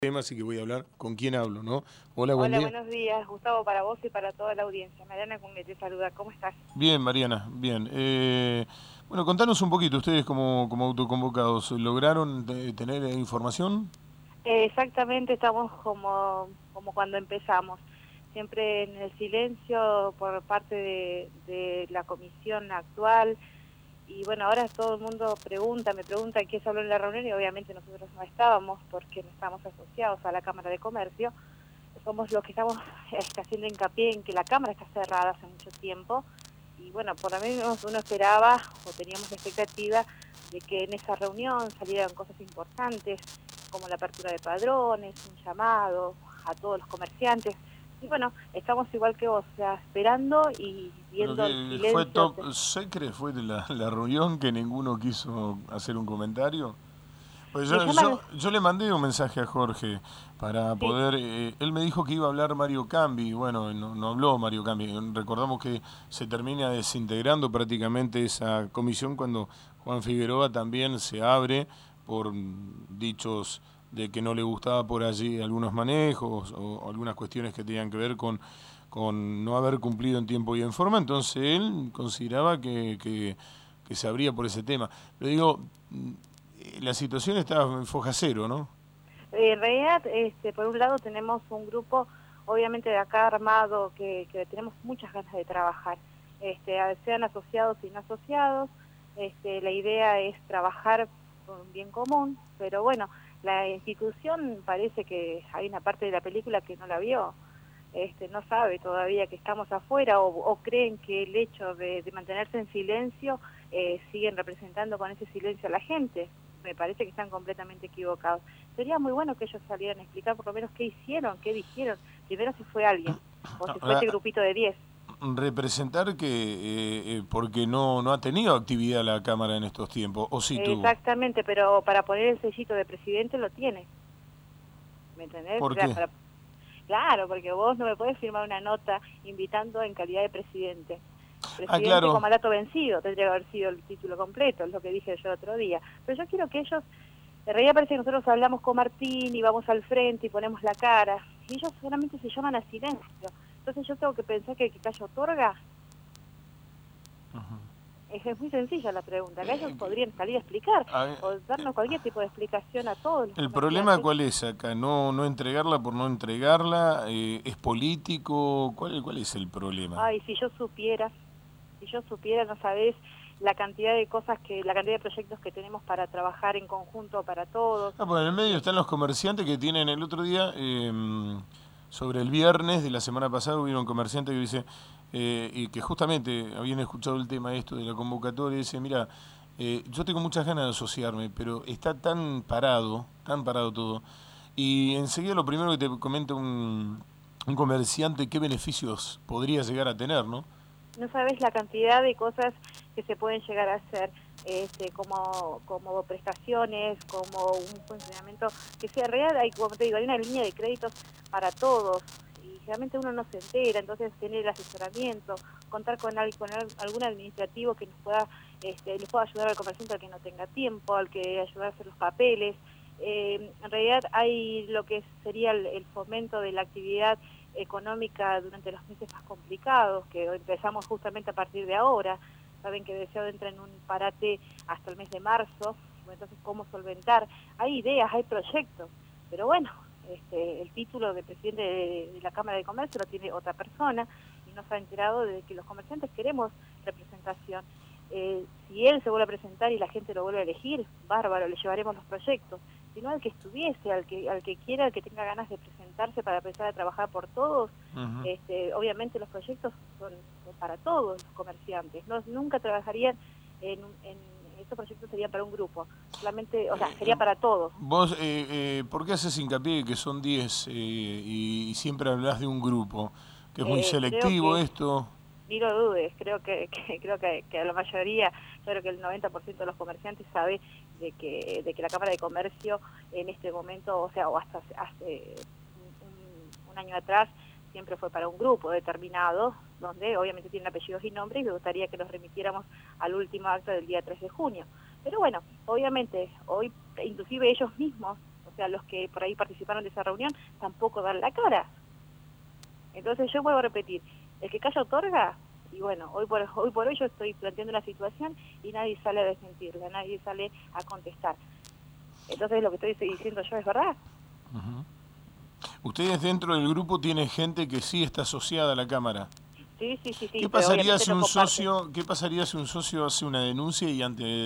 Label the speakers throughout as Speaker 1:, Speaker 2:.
Speaker 1: Tema, así que voy a hablar con quién hablo, ¿no? Hola, buen
Speaker 2: Hola,
Speaker 1: día.
Speaker 2: buenos días, Gustavo, para vos y para toda la audiencia. Mariana Cungue te saluda, ¿cómo estás?
Speaker 1: Bien, Mariana, bien. Bueno, contanos un poquito, ustedes como autoconvocados, ¿lograron tener información?
Speaker 2: Exactamente, estamos como cuando empezamos, siempre en el silencio por parte de la comisión actual. Y bueno, ahora todo el mundo me pregunta qué se habló en la reunión y obviamente nosotros no estábamos porque no estamos asociados a la Cámara de Comercio. Somos los que estamos haciendo hincapié en que la Cámara está cerrada hace mucho tiempo y bueno, por lo menos uno esperaba o teníamos la expectativa de que en esa reunión salieran cosas importantes como la apertura de padrones, un llamado a todos los comerciantes. Y bueno, estamos igual que vos, o sea, esperando y
Speaker 1: Pero
Speaker 2: viendo el
Speaker 1: que fue
Speaker 2: silencio.
Speaker 1: top secret, fue de la reunión que ninguno quiso hacer un comentario. Pues
Speaker 2: Me llaman,
Speaker 1: yo le mandé un mensaje a Jorge para
Speaker 2: sí,
Speaker 1: poder. Él me dijo que iba a hablar Mario Cambi, y bueno, no habló Mario Cambi. Recordamos que se termina desintegrando prácticamente esa comisión cuando Juan Figueroa también se abre por dichos de que no le gustaba por allí algunos manejos o algunas cuestiones que tenían que ver con no haber cumplido en tiempo y en forma. Entonces él consideraba que se abría por ese tema. Le digo, la situación está en foja cero, ¿no?
Speaker 2: en realidad, por un lado tenemos un grupo, obviamente de acá armado, que tenemos muchas ganas de trabajar, sean asociados y no asociados. La idea es trabajar por un bien común, pero bueno, la institución parece que hay una parte de la película que no la vio. No sabe todavía que estamos afuera o creen que el hecho de mantenerse en silencio siguen representando con ese silencio a la gente. Me parece que están completamente equivocados. Sería muy bueno que ellos salieran a explicar por lo menos qué hicieron, qué dijeron, primero si fue alguien o si fue ese
Speaker 1: Ahora,
Speaker 2: grupito de 10.
Speaker 1: representar que porque no ha tenido actividad la Cámara en estos tiempos, o sí tuvo.
Speaker 2: Exactamente, pero para poner el sellito de presidente lo tiene, ¿me entendés? O
Speaker 1: ¿Por
Speaker 2: sea,
Speaker 1: qué?
Speaker 2: claro, porque vos no me podés firmar una nota invitando en calidad de presidente.
Speaker 1: Ah,
Speaker 2: Presidente con
Speaker 1: claro.
Speaker 2: mandato vencido, tendría que haber sido el título completo, es lo que dije yo el otro día. Pero yo quiero que ellos, en realidad parece que nosotros hablamos con Martín y vamos al frente y ponemos la cara, y ellos solamente se llaman a silencio. Entonces yo tengo que pensar que el que calla otorga. Es muy sencilla la pregunta, que ellos
Speaker 1: Eh,
Speaker 2: podrían salir a explicar
Speaker 1: a-
Speaker 2: o darnos cualquier tipo de explicación a todos los
Speaker 1: el problema
Speaker 2: comerciantes.
Speaker 1: cuál es acá, no entregarla por no entregarla, es político, ¿cuál es el problema?
Speaker 2: Ay, si yo supiera, no sabés la cantidad de cosas la cantidad de proyectos que tenemos para trabajar en conjunto para todos.
Speaker 1: Ah, pues en el medio
Speaker 2: Eh,
Speaker 1: están los comerciantes que tienen el otro día, sobre el viernes de la semana pasada, hubieron comerciantes que dice, y que justamente habían escuchado el tema esto de la convocatoria, y dice, mira, yo tengo muchas ganas de asociarme, pero está tan parado todo. Y enseguida lo primero que te comenta un comerciante, qué beneficios podría llegar a tener, ¿no?
Speaker 2: no sabés la cantidad de cosas que se pueden llegar a hacer, como prestaciones, como un funcionamiento que sea real. Hay, como te digo, hay una línea de créditos para todos y realmente uno no se entera, entonces tener el asesoramiento, contar con algún administrativo que nos pueda, les pueda ayudar al comerciante al que no tenga tiempo, al que ayudar a hacer los papeles. En realidad hay lo que sería el fomento de la actividad económica durante los meses más complicados, que empezamos justamente a partir de ahora. Saben que Deseado entra en un parate hasta el mes de marzo, entonces cómo solventar. Hay ideas, hay proyectos, pero bueno, el título de presidente de la Cámara de Comercio lo tiene otra persona y no se ha enterado de que los comerciantes queremos representación. Si él se vuelve a presentar y la gente lo vuelve a elegir, bárbaro, le llevaremos los proyectos, sino al que estuviese, al que quiera, al que tenga ganas de presentarse para empezar a trabajar por todos.
Speaker 1: Ujú.
Speaker 2: Obviamente los proyectos son para todos los comerciantes, nunca trabajarían en estos proyectos serían para un grupo, solamente, o sea, sería para todos.
Speaker 1: Vos, ¿por qué haces hincapié que son 10 y siempre hablas de un grupo? Que es muy
Speaker 2: Creo
Speaker 1: selectivo
Speaker 2: que
Speaker 1: esto.
Speaker 2: ni lo dudes, creo creo que a la mayoría, yo creo que el 90% de los comerciantes sabe de que la Cámara de Comercio en este momento, o sea, o hasta hace un año atrás, siempre fue para un grupo determinado, donde obviamente tienen apellidos y nombres, y me gustaría que los remitiéramos al último acto del día 3 de junio. Pero bueno, obviamente, hoy inclusive ellos mismos, o sea, los que por ahí participaron de esa reunión, tampoco dan la cara. Entonces yo vuelvo a repetir, el que calla otorga, y bueno, hoy por hoy yo estoy planteando una situación y nadie sale a desmentirla, nadie sale a contestar. Entonces lo que estoy diciendo yo es verdad.
Speaker 1: Uh-huh. Ustedes dentro del grupo tienen gente que sí está asociada a la Cámara.
Speaker 2: Sí.
Speaker 1: ¿Qué pasaría si un socio hace una denuncia y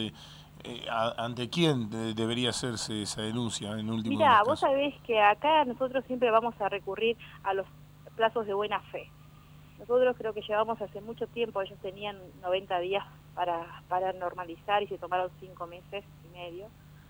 Speaker 1: ante quién debería hacerse esa denuncia en último de los
Speaker 2: Mira,
Speaker 1: casos?
Speaker 2: vos sabés que acá nosotros siempre vamos a recurrir a los plazos de buena fe. Nosotros creo que llevamos hace mucho tiempo, ellos tenían 90 días para normalizar y se tomaron 5 meses y medio.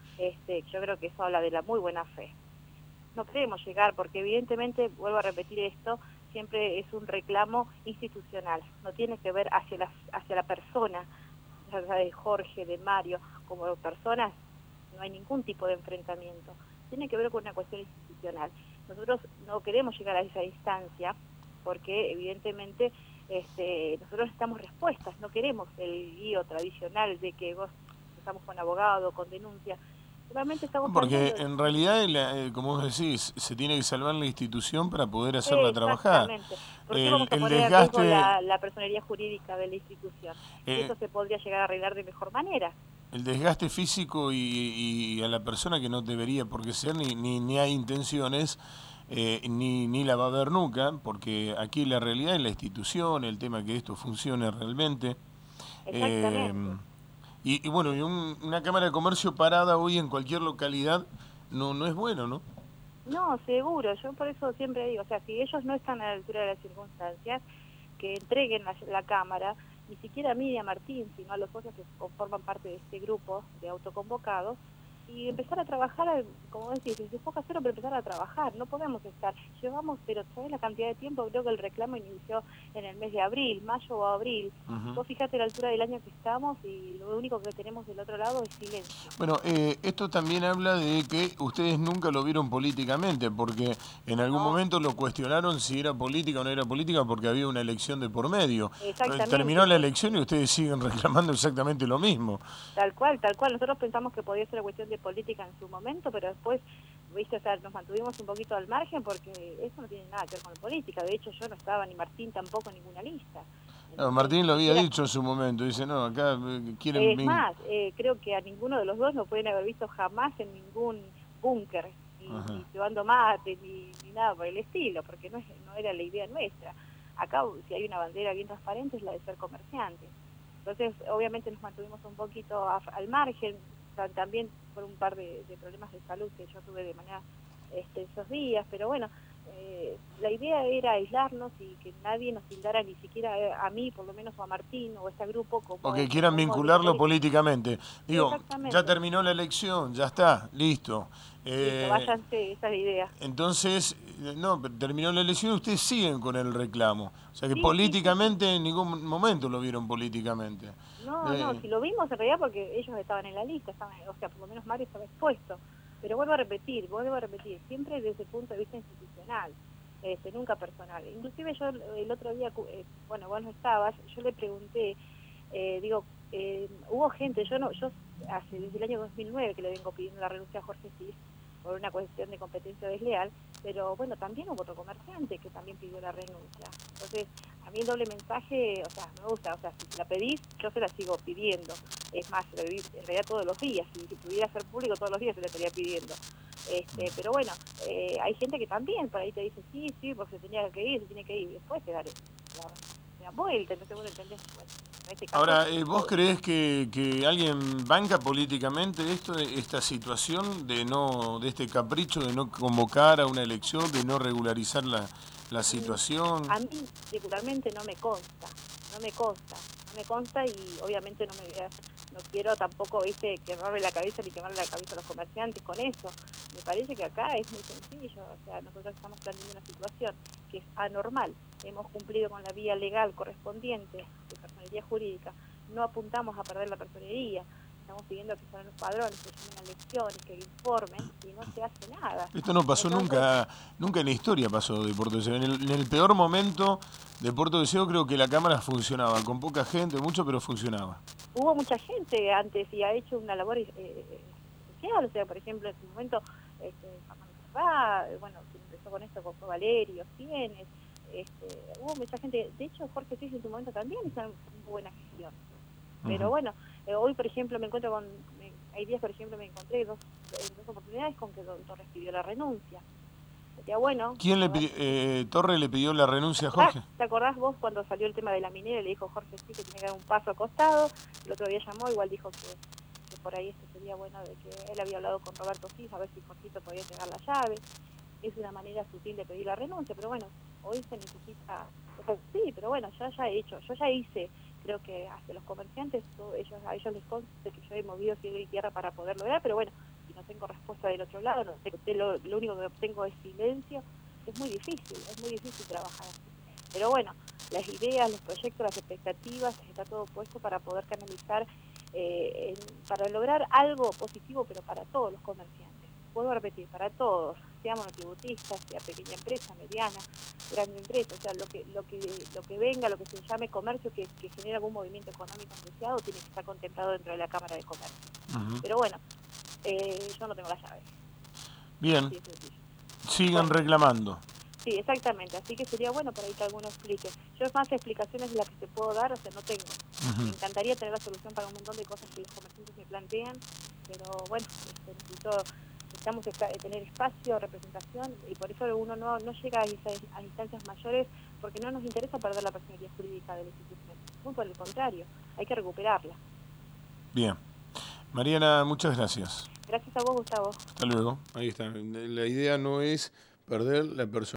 Speaker 2: Yo creo que eso habla de la muy buena fe. No queremos llegar porque evidentemente, vuelvo a repetir esto, siempre es un reclamo institucional, no tiene que ver hacia la persona, ya sea de Jorge, de Mario, como personas, no hay ningún tipo de enfrentamiento, tiene que ver con una cuestión institucional. Nosotros no queremos llegar a esa instancia porque evidentemente nosotros necesitamos respuestas, no queremos el lío tradicional de que vos estamos con abogado, con denuncia. Realmente estamos
Speaker 1: porque en realidad, como vos decís, se tiene que salvar la institución para poder hacerla trabajar.
Speaker 2: Exactamente. ¿Por qué vamos a poner en riesgo la personería jurídica de la institución? Y eso se podría llegar a arreglar de mejor manera.
Speaker 1: El desgaste físico y a la persona que no debería por qué ser, ni hay intenciones, ni la va a haber nunca, porque aquí la realidad es la institución, el tema que esto funcione realmente.
Speaker 2: Exactamente.
Speaker 1: Y bueno, una Cámara de Comercio parada hoy en cualquier localidad no es bueno, ¿no?
Speaker 2: No, seguro. Yo por eso siempre digo, o sea, si ellos no están a la altura de las circunstancias, que entreguen la Cámara, ni siquiera a mí y a Martín, sino a los socios que forman parte de este grupo de autoconvocados, y empezar a trabajar, como decís, desde poco a cero, pero empezar a trabajar. No podemos estar, pero ¿sabes la cantidad de tiempo? Creo que el reclamo inició en el mes de abril, mayo o abril. Vos fíjate la altura del año que estamos y lo único que tenemos del otro lado es silencio.
Speaker 1: Bueno, esto también habla de que ustedes nunca lo vieron políticamente, porque en algún momento lo cuestionaron si era política o no era política, porque había una elección de por medio. Terminó la elección y ustedes siguen reclamando exactamente lo mismo.
Speaker 2: Tal cual. Nosotros pensamos que podía ser una cuestión de política en su momento, pero después, viste, o sea, nos mantuvimos un poquito al margen porque eso no tiene nada que ver con la política. De hecho, yo no estaba, ni Martín tampoco, en ninguna lista.
Speaker 1: No, Martín lo había dicho en su momento, dice, no, acá quieren...
Speaker 2: Es más, creo que a ninguno de los dos no pueden haber visto jamás en ningún búnker, ni llevando mate, ni nada por el estilo, porque no era la idea nuestra. Acá, si hay una bandera bien transparente, es la de ser comerciantes. Entonces, obviamente nos mantuvimos un poquito al margen, también por un par de problemas de salud que yo tuve de manera esos días, pero bueno, la idea era aislarnos y que nadie nos tildara, ni siquiera a mí, por lo menos, o a Martín, o a este grupo, como...
Speaker 1: O que quieran vincularlo políticamente. Digo, ya terminó la elección, ya está, listo.
Speaker 2: Listo, váyanse, esa es la idea.
Speaker 1: Entonces, no, terminó la elección y ustedes siguen con el reclamo. O sea que políticamente en ningún momento lo vieron políticamente.
Speaker 2: No, si lo vimos en realidad porque ellos estaban en la lista, o sea, por lo menos Mario estaba expuesto. Pero vuelvo a repetir, siempre desde el punto de vista institucional, nunca personal. Inclusive yo el otro día, bueno, vos no estabas, yo le pregunté, hubo gente, yo desde el año 2009 que le vengo pidiendo la renuncia a Jorge Cis por una cuestión de competencia desleal, pero bueno, también hubo otro comerciante que también pidió la renuncia. Entonces, a mí el doble mensaje, o sea, me gusta, o sea, si la pedís, yo se la sigo pidiendo. Es más, se la pedí en realidad todos los días, si pudiera ser público todos los días se la estaría pidiendo. Pero bueno, hay gente que también por ahí te dice, sí, porque se tiene que ir, y después te daré la vuelta, no sé, vos entendés. Bueno, en este caso,
Speaker 1: ahora, ¿vos creés que alguien banca políticamente esta situación de este capricho de no convocar a una elección, de no regularizar la situación?
Speaker 2: A mí particularmente no me consta y obviamente no quiero tampoco, quemarme la cabeza ni quemarle la cabeza a los comerciantes con eso. Me parece que acá es muy sencillo, o sea, nosotros estamos planteando una situación que es anormal. Hemos cumplido con la vía legal correspondiente de personería jurídica, no apuntamos a perder la personería. Estamos pidiendo que sean los padrones, que llamen a elecciones, que informen, y no se hace nada.
Speaker 1: Esto no pasó nunca en la historia pasó de Puerto Deseo. En el peor momento de Puerto Deseo creo que la Cámara funcionaba, con poca gente, mucho, pero funcionaba.
Speaker 2: Hubo mucha gente antes y ha hecho una labor especial, o sea, por ejemplo, en su momento bueno, quien empezó con esto fue Valerio Sienes, hubo mucha gente, de hecho Jorge Cis en su momento también hizo una buena gestión. Pero bueno, hoy por ejemplo me encuentro con, hay días por ejemplo me encontré en dos oportunidades con que don Torres pidió la renuncia. Sería bueno.
Speaker 1: ¿Quién le pidió, Torre le pidió la renuncia a Jorge?
Speaker 2: ¿Te acordás vos cuando salió el tema de la minera y le dijo Jorge sí que tiene que dar un paso al costado? El otro día llamó, igual dijo que por ahí sería bueno, de que él había hablado con Roberto Cis a ver si Jorgito podía entregar la llave. Es una manera sutil de pedir la renuncia, pero bueno, hoy se necesita, sí, pero bueno, yo ya hice, creo que hasta los comerciantes, a ellos les consta que yo he movido cielo y tierra para poder lograr, pero bueno, si no tengo respuesta del otro lado, lo único que obtengo es silencio, es muy difícil trabajar así. Pero bueno, las ideas, los proyectos, las expectativas, está todo puesto para poder canalizar, para lograr algo positivo, pero para todos los comerciantes. Vuelvo a repetir, para todos, sea monotributista, sea pequeña empresa, mediana, grande empresa, o sea, lo que venga, lo que se llame comercio, que genere algún movimiento económico asociado, tiene que estar contemplado dentro de la Cámara de Comercio. Pero bueno, yo no tengo la llave.
Speaker 1: Bien, sigan reclamando.
Speaker 2: Sí, exactamente, así que sería bueno para ahí que alguno explique. Yo más explicaciones de las que te puedo dar, o sea, no tengo. Me encantaría tener la solución para un montón de cosas que los comerciantes me plantean, pero bueno, necesitamos tener espacio, representación, y por eso uno no llega a instancias mayores, porque no nos interesa perder la personalidad jurídica de la institución. Muy por el contrario, hay que recuperarla.
Speaker 1: Bien. Mariana, muchas gracias.
Speaker 2: Gracias a vos, Gustavo.
Speaker 1: Hasta luego. Ahí está. La idea no es perder la personalidad.